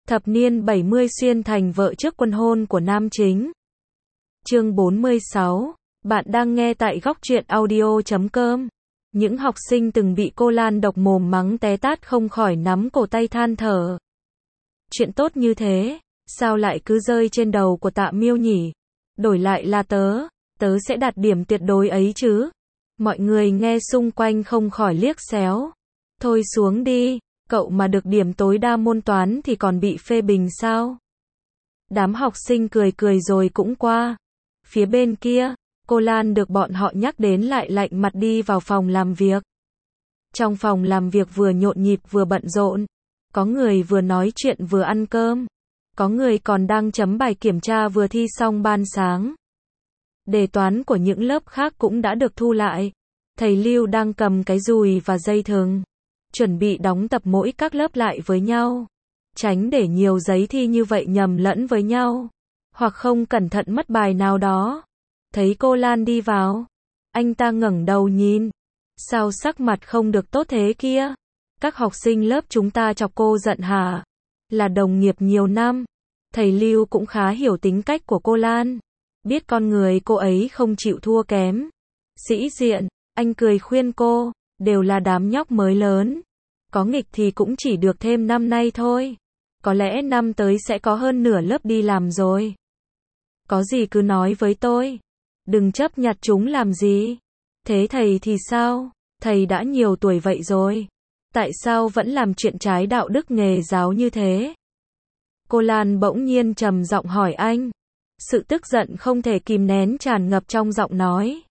Thập niên 70 xuyên thành vợ trước quân hôn của nam chính. Chương 46. Bạn đang nghe tại góc truyện audio.com. Những học sinh từng bị cô Lan độc mồm mắng té tát không khỏi nắm cổ tay than thở. Chuyện tốt như thế, sao lại cứ rơi trên đầu của Tạ Miêu nhỉ? Đổi lại là tớ sẽ đạt điểm tuyệt đối ấy chứ. Mọi người nghe xung quanh không khỏi liếc xéo. Thôi xuống đi, cậu mà được điểm tối đa môn toán thì còn bị phê bình sao? Đám học sinh cười cười rồi cũng qua. Phía bên kia, cô Lan được bọn họ nhắc đến lại lạnh mặt đi vào phòng làm việc. Trong phòng làm việc vừa nhộn nhịp vừa bận rộn. Có người vừa nói chuyện vừa ăn cơm. Có người còn đang chấm bài kiểm tra vừa thi xong ban sáng. Đề toán của những lớp khác cũng đã được thu lại. Thầy Lưu đang cầm cái dùi và dây thừng, chuẩn bị đóng tập mỗi các lớp lại với nhau. Tránh để nhiều giấy thi như vậy nhầm lẫn với nhau. Hoặc không cẩn thận mất bài nào đó. Thấy cô Lan đi vào, anh ta ngẩng đầu nhìn. Sao sắc mặt không được tốt thế kia? Các học sinh lớp chúng ta chọc cô giận hả? Là đồng nghiệp nhiều năm. Thầy Lưu cũng khá hiểu tính cách của cô Lan. Biết con người cô ấy không chịu thua kém. Sĩ diện, anh cười khuyên cô, đều là đám nhóc mới lớn. Có nghịch thì cũng chỉ được thêm năm nay thôi. Có lẽ năm tới sẽ có hơn nửa lớp đi làm rồi. Có gì cứ nói với tôi. Đừng chấp nhặt chúng làm gì. Thế thầy thì sao? Thầy đã nhiều tuổi vậy rồi. Tại sao vẫn làm chuyện trái đạo đức nghề giáo như thế? Cô Lan bỗng nhiên trầm giọng hỏi anh. Sự tức giận không thể kìm nén tràn ngập trong giọng nói.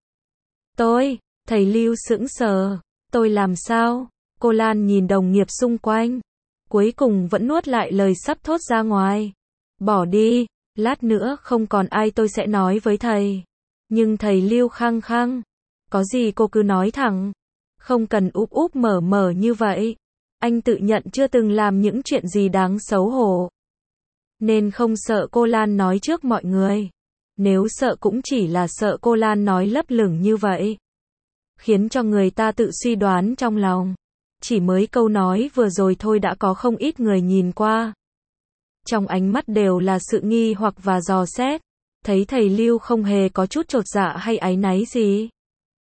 Thầy Lưu sững sờ. Tôi làm sao? Cô Lan nhìn đồng nghiệp xung quanh. Cuối cùng vẫn nuốt lại lời sắp thốt ra ngoài. Bỏ đi, lát nữa không còn ai tôi sẽ nói với thầy. Nhưng thầy Lưu khăng khăng. Có gì cô cứ nói thẳng. Không cần úp úp mở mở như vậy. Anh tự nhận chưa từng làm những chuyện gì đáng xấu hổ. Nên không sợ cô Lan nói trước mọi người. Nếu sợ cũng chỉ là sợ cô Lan nói lấp lửng như vậy. Khiến cho người ta tự suy đoán trong lòng. Chỉ mới câu nói vừa rồi thôi đã có không ít người nhìn qua. Trong ánh mắt đều là sự nghi hoặc và dò xét. Thấy thầy Lưu không hề có chút chột dạ hay áy náy gì.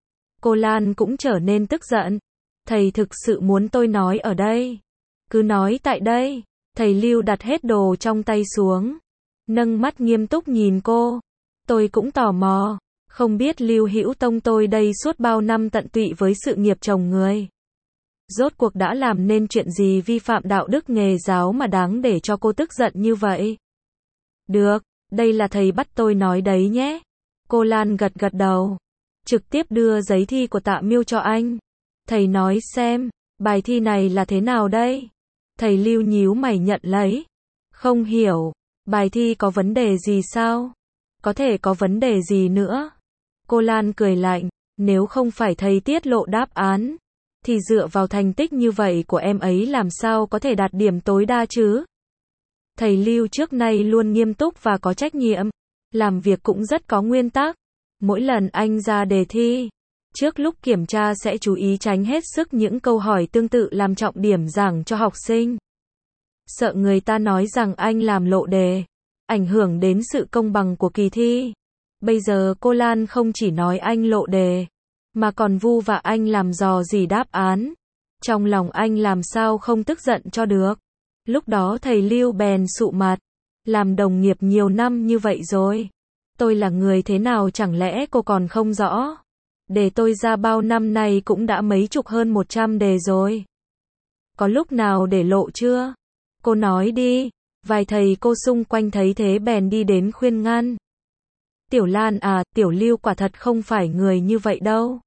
Cô Lan cũng trở nên tức giận. Thầy thực sự muốn tôi nói ở đây. Cứ nói tại đây. Thầy Lưu đặt hết đồ trong tay xuống. Nâng mắt nghiêm túc nhìn cô. Tôi cũng tò mò. Không biết Lưu Hữu Tông tôi đây suốt bao năm tận tụy với sự nghiệp chồng người. Rốt cuộc đã làm nên chuyện gì vi phạm đạo đức nghề giáo mà đáng để cho cô tức giận như vậy? Được, đây là thầy bắt tôi nói đấy nhé. Cô Lan gật gật đầu. Trực tiếp đưa giấy thi của Tạ Miêu cho anh. Thầy nói xem, bài thi này là thế nào đây? Thầy Lưu nhíu mày nhận lấy. Không hiểu, bài thi có vấn đề gì sao? Có thể có vấn đề gì nữa? Cô Lan cười lạnh, nếu không phải thầy tiết lộ đáp án, thì dựa vào thành tích như vậy của em ấy làm sao có thể đạt điểm tối đa chứ? Thầy Lưu trước nay luôn nghiêm túc và có trách nhiệm, làm việc cũng rất có nguyên tắc. Mỗi lần anh ra đề thi, trước lúc kiểm tra sẽ chú ý tránh hết sức những câu hỏi tương tự làm trọng điểm giảng cho học sinh. Sợ người ta nói rằng anh làm lộ đề, ảnh hưởng đến sự công bằng của kỳ thi. Bây giờ cô Lan không chỉ nói anh lộ đề, mà còn vu vạ anh làm dò dỉ đáp án. Trong lòng anh làm sao không tức giận cho được. Lúc đó thầy Lưu bèn sụ mặt. Làm đồng nghiệp nhiều năm như vậy rồi. Tôi là người thế nào chẳng lẽ cô còn không rõ? Đề tôi ra bao năm nay cũng đã mấy chục hơn 100 đề rồi. Có lúc nào để lộ chưa? Cô nói đi. Vài thầy cô xung quanh thấy thế bèn đi đến khuyên ngăn. Tiểu Lan à, Tiểu Lưu quả thật không phải người như vậy đâu.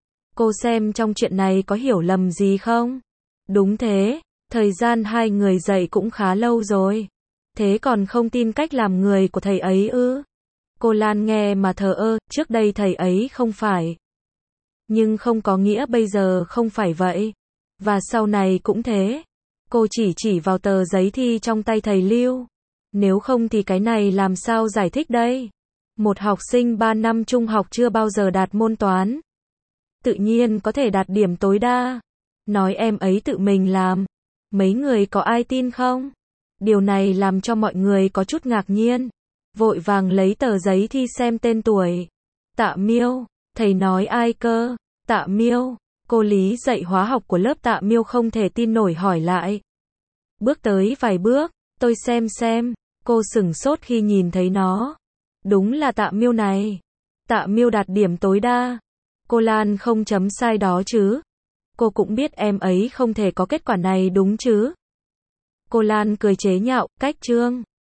Cô xem trong chuyện này có hiểu lầm gì không? Đúng thế, thời gian hai người dạy cũng khá lâu rồi. Thế còn không tin cách làm người của thầy ấy ư? Cô Lan nghe mà thờ ơ, trước đây thầy ấy không phải. Nhưng không có nghĩa bây giờ không phải vậy. Và sau này cũng thế. Cô chỉ vào tờ giấy thi trong tay thầy Lưu. Nếu không thì cái này làm sao giải thích đây? Một học sinh 3 năm trung học chưa bao giờ đạt môn toán. Tự nhiên có thể đạt điểm tối đa. Nói em ấy tự mình làm. Mấy người có ai tin không? Điều này làm cho mọi người có chút ngạc nhiên. Vội vàng lấy tờ giấy thi xem tên tuổi. Tạ Miêu, thầy nói ai cơ? Tạ Miêu, cô Lý dạy hóa học của lớp Tạ Miêu không thể tin nổi hỏi lại. Bước tới vài bước, tôi xem, cô sửng sốt khi nhìn thấy nó. Đúng là Tạ Miêu này. Tạ Miêu đạt điểm tối đa. Cô Lan không chấm sai đó chứ? Cô cũng biết em ấy không thể có kết quả này đúng chứ? Cô Lan cười chế nhạo, cách chương.